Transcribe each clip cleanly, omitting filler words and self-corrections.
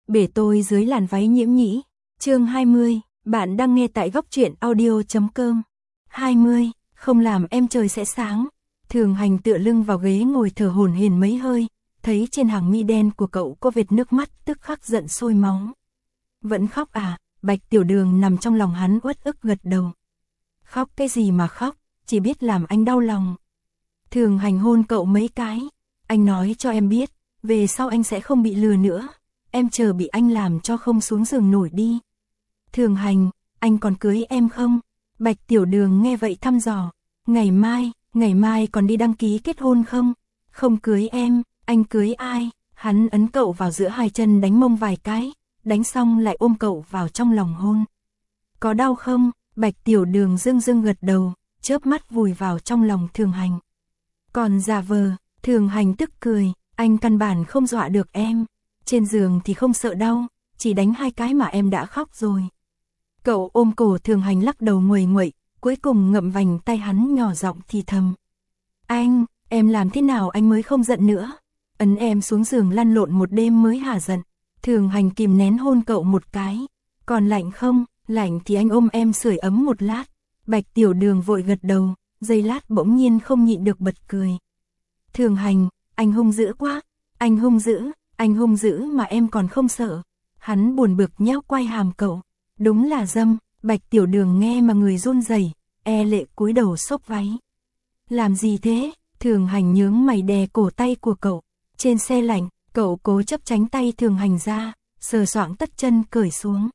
bể tôi dưới làn váy nhiễm nhĩ. Chương 20, bạn đang nghe tại góc truyện audio.com. 20, không làm em trời sẽ sáng. Thường Hành tựa lưng vào ghế ngồi thở hổn hển mấy hơi, thấy trên hàng mi đen của cậu có vệt nước mắt, tức khắc giận sôi máu. Vẫn khóc à? Bạch Tiểu Đường nằm trong lòng hắn uất ức gật đầu. Khóc cái gì mà khóc, chỉ biết làm anh đau lòng. Thường Hành hôn cậu mấy cái. Anh nói cho em biết, về sau anh sẽ không bị lừa nữa. Em chờ bị anh làm cho không xuống giường nổi đi. Thường Hành, anh còn cưới em không? Bạch Tiểu Đường nghe vậy thăm dò. Ngày mai còn đi đăng ký kết hôn không? Không cưới em, anh cưới ai? Hắn ấn cậu vào giữa hai chân đánh mông vài cái, đánh xong lại ôm cậu vào trong lòng hôn. Có đau không? Bạch Tiểu Đường dưng gật đầu, chớp mắt vùi vào trong lòng Thường Hành. Còn giả vờ, Thường Hành tức cười, anh căn bản không dọa được em. Trên giường thì không sợ đau, chỉ đánh hai cái mà em đã khóc rồi. Cậu ôm cổ Thường Hành lắc đầu nguầy nguậy, cuối cùng ngậm vành tay hắn nhỏ giọng thì thầm. Anh, em làm thế nào anh mới không giận nữa? Ấn em xuống giường lăn lộn một đêm mới hả giận. Thường Hành kìm nén hôn cậu một cái. Còn lạnh không? Lạnh thì anh ôm em sưởi ấm một lát. Bạch Tiểu Đường vội gật đầu, giây lát bỗng nhiên không nhịn được bật cười. Thường Hành, anh hung dữ quá. Anh hung dữ mà em còn không sợ. Hắn buồn bực nhéo quai hàm cậu. Đúng là dâm. Bạch Tiểu Đường nghe mà người run rẩy, e lệ cúi đầu xốc váy. Làm gì thế? Thường Hành nhướng mày đè cổ tay của cậu. Trên xe lạnh, cậu cố chấp tránh tay Thường Hành ra, sờ soạng tất chân cởi xuống.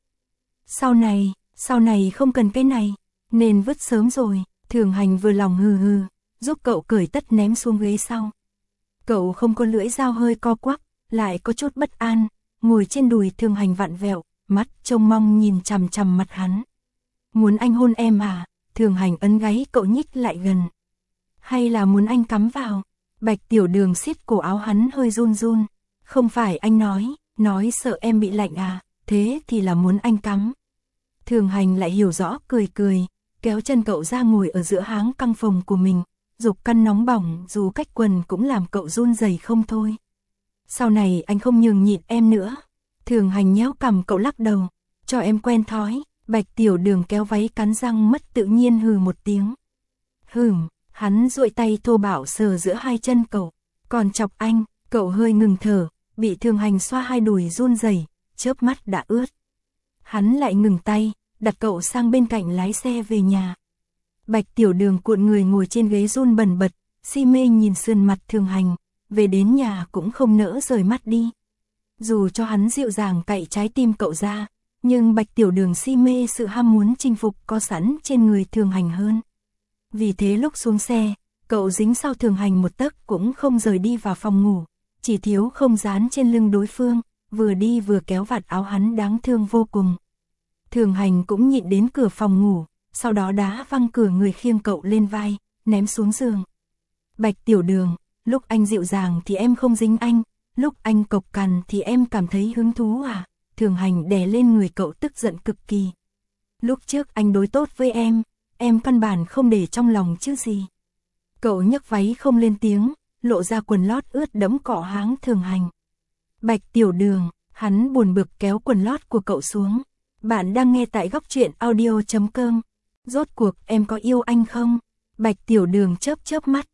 Sau này không cần cái này, nên vứt sớm rồi. Thường Hành vừa lòng hừ, giúp cậu cởi tất ném xuống ghế sau. Cậu không có lưỡi dao hơi co quắp, lại có chút bất an, ngồi trên đùi Thường Hành vặn vẹo, mắt trông mong nhìn chằm chằm mặt hắn. Muốn anh hôn em à? Thường Hành ấn gáy cậu nhích lại gần. Hay là muốn anh cắm vào? Bạch Tiểu Đường siết cổ áo hắn hơi run. Không phải anh nói sợ em bị lạnh à, thế thì là muốn anh cắm. Thường Hành lại hiểu rõ cười, kéo chân cậu ra ngồi ở giữa háng căng phòng của mình, dục căn nóng bỏng dù cách quần cũng làm cậu run rẩy không thôi. Sau này anh không nhường nhịn em nữa. Thường Hành nhéo cằm cậu lắc đầu, cho em quen thói. Bạch Tiểu Đường kéo váy cắn răng mất tự nhiên hừ một tiếng. Hắn duỗi tay thô bạo sờ giữa hai chân cậu. Còn chọc anh, cậu hơi ngừng thở, bị Thường Hành xoa hai đùi run rẩy, chớp mắt đã ướt. Hắn lại ngừng tay, đặt cậu sang bên cạnh lái xe về nhà. Bạch Tiểu Đường cuộn người ngồi trên ghế run bần bật, si mê nhìn sườn mặt Thường Hành, về đến nhà cũng không nỡ rời mắt đi. Dù cho hắn dịu dàng cạy trái tim cậu ra, nhưng Bạch Tiểu Đường si mê sự ham muốn chinh phục có sẵn trên người Thường Hành hơn. Vì thế lúc xuống xe, cậu dính sau Thường Hành một tấc cũng không rời đi vào phòng ngủ, chỉ thiếu không dán trên lưng đối phương, vừa đi vừa kéo vạt áo hắn đáng thương vô cùng. Thường Hành cũng nhịn đến cửa phòng ngủ, sau đó đá văng cửa người khiêng cậu lên vai, ném xuống giường. Bạch Tiểu Đường, lúc anh dịu dàng thì em không dính anh, lúc anh cộc cằn thì em cảm thấy hứng thú à? Thường Hành đè lên người cậu tức giận cực kỳ. Lúc trước anh đối tốt với em căn bản không để trong lòng chứ gì. Cậu nhấc váy không lên tiếng, lộ ra quần lót ướt đẫm cọ háng Thường Hành. Bạch Tiểu Đường, hắn buồn bực kéo quần lót của cậu xuống. Bạn đang nghe tại góc truyện audio.com. Rốt cuộc em có yêu anh không? Bạch Tiểu Đường chớp mắt.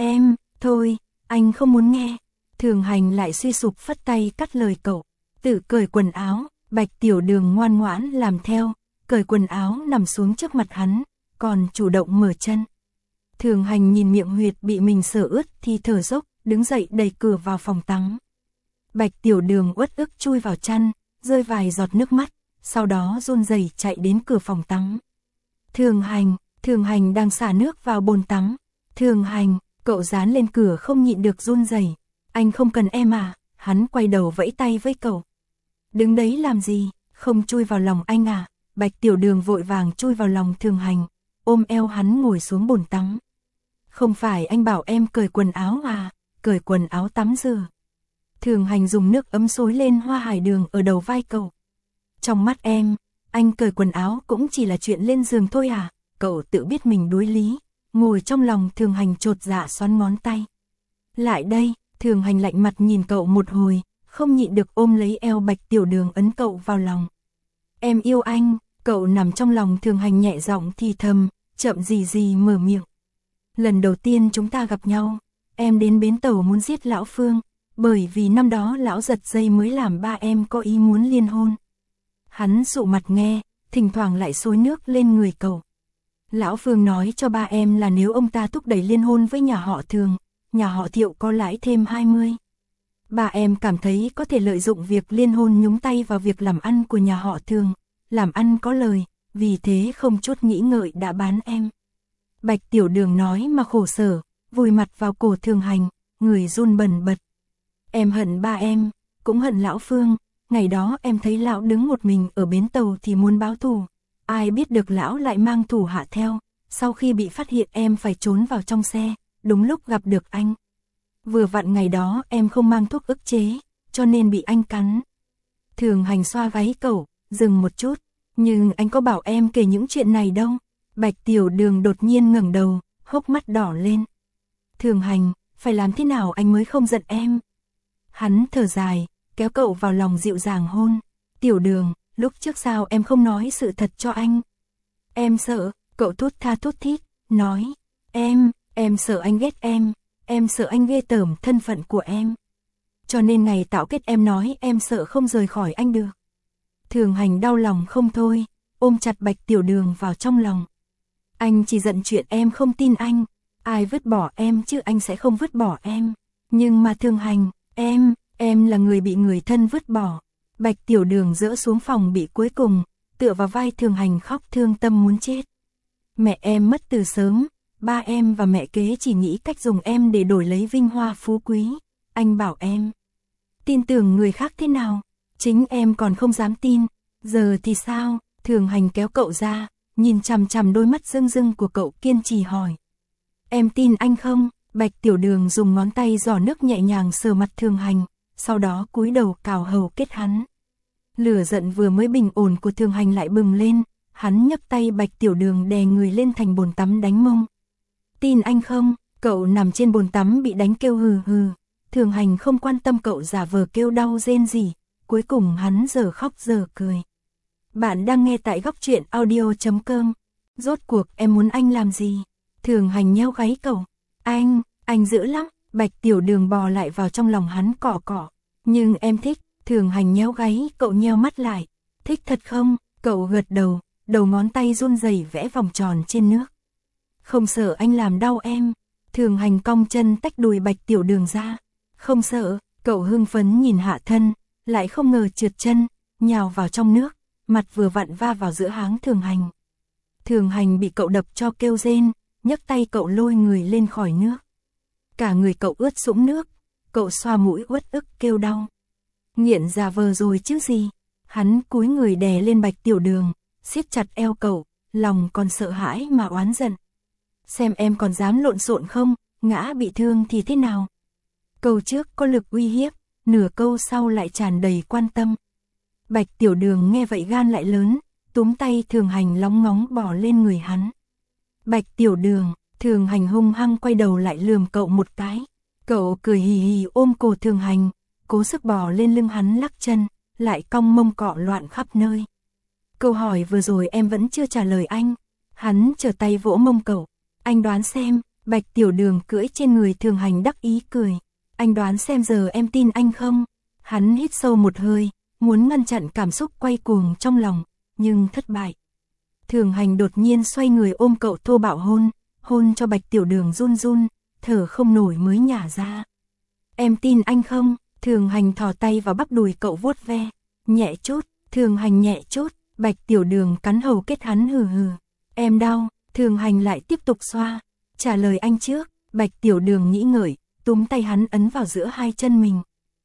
Thôi, anh không muốn nghe. Thường Hành lại suy sụp phất tay cắt lời cậu. Tự cởi quần áo, Bạch Tiểu Đường ngoan ngoãn làm theo, cởi quần áo nằm xuống trước mặt hắn, còn chủ động mở chân. Thường Hành nhìn miệng huyệt bị mình sờ ướt thì thở dốc, đứng dậy đẩy cửa vào phòng tắm. Bạch Tiểu Đường uất ức chui vào chăn, rơi vài giọt nước mắt, sau đó run rẩy chạy đến cửa phòng tắm. Thường Hành đang xả nước vào bồn tắm. Thường Hành, cậu dán lên cửa không nhịn được run rẩy. Anh không cần em à? Hắn quay đầu vẫy tay với cậu. Đứng đấy làm gì, không chui vào lòng anh à? Bạch Tiểu Đường vội vàng chui vào lòng Thường Hành, ôm eo hắn ngồi xuống bồn tắm. Không phải anh bảo em cởi quần áo à? Cởi quần áo tắm rửa. Thường Hành dùng nước ấm xối lên hoa hải đường ở đầu vai cậu. Trong mắt em, anh cởi quần áo cũng chỉ là chuyện lên giường thôi à? Cậu tự biết mình đối lý, ngồi trong lòng Thường Hành chột dạ xoắn ngón tay. Lại đây, Thường Hành lạnh mặt nhìn cậu một hồi, không nhịn được ôm lấy eo Bạch Tiểu Đường ấn cậu vào lòng. Em yêu anh, cậu nằm trong lòng Thường Hành nhẹ giọng thì thầm, chậm gì mở miệng. Lần đầu tiên chúng ta gặp nhau, em đến bến tàu muốn giết lão Phương, bởi vì năm đó lão giật dây mới làm ba em có ý muốn liên hôn. Hắn sụ mặt nghe, thỉnh thoảng lại xối nước lên người cậu. Lão Phương nói cho ba em là nếu ông ta thúc đẩy liên hôn với nhà họ Thường, nhà họ Thiệu có lãi thêm 20. Ba em cảm thấy có thể lợi dụng việc liên hôn nhúng tay vào việc làm ăn của nhà họ Thường, làm ăn có lời, vì thế không chút nghĩ ngợi đã bán em. Bạch Tiểu Đường nói mà khổ sở, vùi mặt vào cổ Thường Hành, người run bần bật. Em hận ba em, cũng hận lão Phương, ngày đó em thấy lão đứng một mình ở bến tàu thì muốn báo thù. Ai biết được lão lại mang thủ hạ theo, sau khi bị phát hiện em phải trốn vào trong xe, đúng lúc gặp được anh. Vừa vặn ngày đó em không mang thuốc ức chế, cho nên bị anh cắn. Thường Hành xoa gáy cậu, dừng một chút, nhưng anh có bảo em kể những chuyện này đâu. Bạch Tiểu Đường đột nhiên ngẩng đầu, hốc mắt đỏ lên. Thường Hành, phải làm thế nào anh mới không giận em? Hắn thở dài, kéo cậu vào lòng dịu dàng hôn. Tiểu Đường, lúc trước sao em không nói sự thật cho anh? Em sợ, cậu thút tha thút thít, nói. Em sợ anh ghét em sợ anh ghê tởm thân phận của em. Cho nên ngày tạo kết em nói em sợ không rời khỏi anh được. Thường Hành đau lòng không thôi, ôm chặt Bạch Tiểu Đường vào trong lòng. Anh chỉ giận chuyện em không tin anh, ai vứt bỏ em chứ anh sẽ không vứt bỏ em. Nhưng mà Thường Hành, em là người bị người thân vứt bỏ. Bạch Tiểu Đường dỡ xuống phòng bị cuối cùng, tựa vào vai Thường Hành khóc thương tâm muốn chết. Mẹ em mất từ sớm, ba em và mẹ kế chỉ nghĩ cách dùng em để đổi lấy vinh hoa phú quý. Anh bảo em tin tưởng người khác thế nào, chính em còn không dám tin. Giờ thì sao? Thường Hành kéo cậu ra, nhìn chằm chằm đôi mắt rưng rưng của cậu kiên trì hỏi. Em tin anh không? Bạch Tiểu Đường dùng ngón tay giỏ nước nhẹ nhàng sờ mặt Thường Hành, sau đó cúi đầu cào hầu kết hắn. Lửa giận vừa mới bình ổn của Thường Hành lại bừng lên, hắn nhấc tay Bạch Tiểu Đường đè người lên thành bồn tắm đánh mông. Tin anh không? Cậu nằm trên bồn tắm bị đánh kêu hừ hừ. Thường Hành không quan tâm cậu giả vờ kêu đau rên gì, cuối cùng hắn giờ khóc giờ cười. Bạn đang nghe tại Góc Truyện Audio.com. Rốt cuộc em muốn anh làm gì? Thường Hành nheo gáy cậu. Anh dữ lắm. Bạch Tiểu Đường bò lại vào trong lòng hắn cọ cọ. Nhưng em thích. Thường Hành nheo gáy, cậu nheo mắt lại. Thích thật không? Cậu gật đầu, đầu ngón tay run rẩy vẽ vòng tròn trên nước. Không sợ anh làm đau em. Thường Hành cong chân tách đùi Bạch Tiểu Đường ra. Không sợ. Cậu hưng phấn nhìn hạ thân, lại không ngờ trượt chân, nhào vào trong nước, mặt vừa vặn va vào giữa háng Thường Hành. Thường Hành bị cậu đập cho kêu rên, nhấc tay cậu lôi người lên khỏi nước. Cả người cậu ướt sũng nước, cậu xoa mũi uất ức kêu đau. Nghiện giả vờ rồi chứ gì. Hắn cúi người đè lên Bạch Tiểu Đường, siết chặt eo cậu, lòng còn sợ hãi mà oán giận. Xem em còn dám lộn xộn không, ngã bị thương thì thế nào? Câu trước có lực uy hiếp, nửa câu sau lại tràn đầy quan tâm. Bạch Tiểu Đường nghe vậy gan lại lớn, túm tay Thường Hành lóng ngóng bỏ lên người hắn. Bạch Tiểu Đường, Thường Hành hung hăng quay đầu lại lườm cậu một cái. Cậu cười hì hì ôm cổ Thường Hành, cố sức bò lên lưng hắn lắc chân, lại cong mông cọ loạn khắp nơi. Câu hỏi vừa rồi em vẫn chưa trả lời anh. Hắn trở tay vỗ mông cậu. Anh đoán xem. Bạch Tiểu Đường cưỡi trên người Thường Hành đắc ý cười. Anh đoán xem giờ em tin anh không? Hắn hít sâu một hơi, muốn ngăn chặn cảm xúc quay cuồng trong lòng, nhưng thất bại. Thường Hành đột nhiên xoay người ôm cậu thô bạo hôn cho Bạch Tiểu Đường run run, thở không nổi mới nhả ra. Em tin anh không? Thường Hành thò tay vào bắp đùi cậu vuốt ve, nhẹ chút. Thường Hành nhẹ chút. Bạch Tiểu Đường cắn hầu kết hắn hừ hừ. Em đau. Thường Hành lại tiếp tục xoa. Trả lời anh trước. Bạch Tiểu Đường nghĩ ngợi, túm tay hắn ấn vào giữa hai chân mình.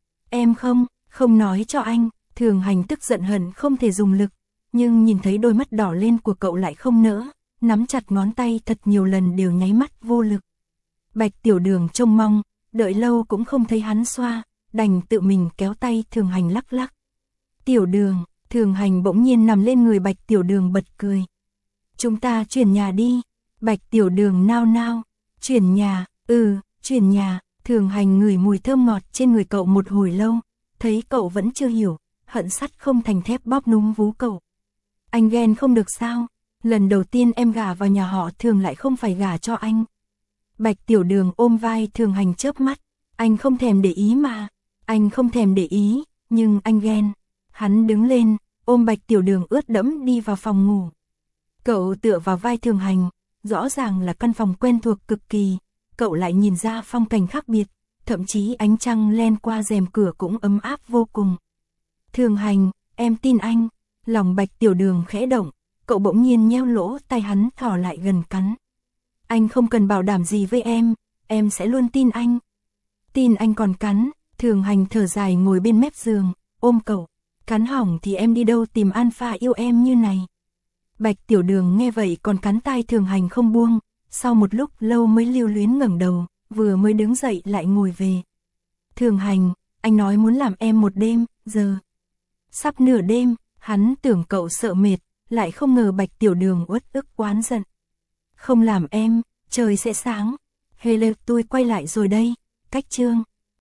Em không nói cho anh. Thường Hành tức giận hận không thể dùng lực, nhưng nhìn thấy đôi mắt đỏ lên của cậu lại không nỡ, nắm chặt ngón tay thật nhiều lần đều nháy mắt vô lực. Bạch Tiểu Đường trông mong, đợi lâu cũng không thấy hắn xoa, đành tự mình kéo tay Thường Hành lắc lắc. Tiểu Đường, Thường Hành bỗng nhiên nằm lên người Bạch Tiểu Đường bật cười. Chúng ta chuyển nhà đi. Bạch Tiểu Đường nao nao. Chuyển nhà, chuyển nhà. Thường Hành ngửi mùi thơm ngọt trên người cậu một hồi lâu, thấy cậu vẫn chưa hiểu, hận sắt không thành thép bóp núm vú cậu. Anh ghen không được sao? Lần đầu tiên em gả vào nhà họ Thường lại không phải gả cho anh. Bạch Tiểu Đường ôm vai Thường Hành chớp mắt. Anh không thèm để ý mà. Anh không thèm để ý, nhưng anh ghen. Hắn đứng lên, ôm Bạch Tiểu Đường ướt đẫm đi vào phòng ngủ. Cậu tựa vào vai Thường Hành, rõ ràng là căn phòng quen thuộc cực kỳ. Cậu lại nhìn ra phong cảnh khác biệt, thậm chí ánh trăng len qua rèm cửa cũng ấm áp vô cùng. Thường Hành, em tin anh. Lòng Bạch Tiểu Đường khẽ động, cậu bỗng nhiên nheo lỗ tai hắn thò lại gần cắn. Anh không cần bảo đảm gì với em sẽ luôn tin anh. Tin anh còn cắn, Thường Hành thở dài ngồi bên mép giường, ôm cậu. Cắn hỏng thì em đi đâu tìm alpha yêu em như này. Bạch Tiểu Đường nghe vậy còn cắn tai Thường Hành không buông, sau một lúc lâu mới lưu luyến ngẩng đầu, vừa mới đứng dậy lại ngồi về. Thường Hành, anh nói muốn làm em một đêm, giờ sắp nửa đêm. Hắn tưởng cậu sợ mệt, lại không ngờ Bạch Tiểu Đường uất ức oán giận. Không làm em, trời sẽ sáng. Hele tôi quay lại rồi đây, cách chương.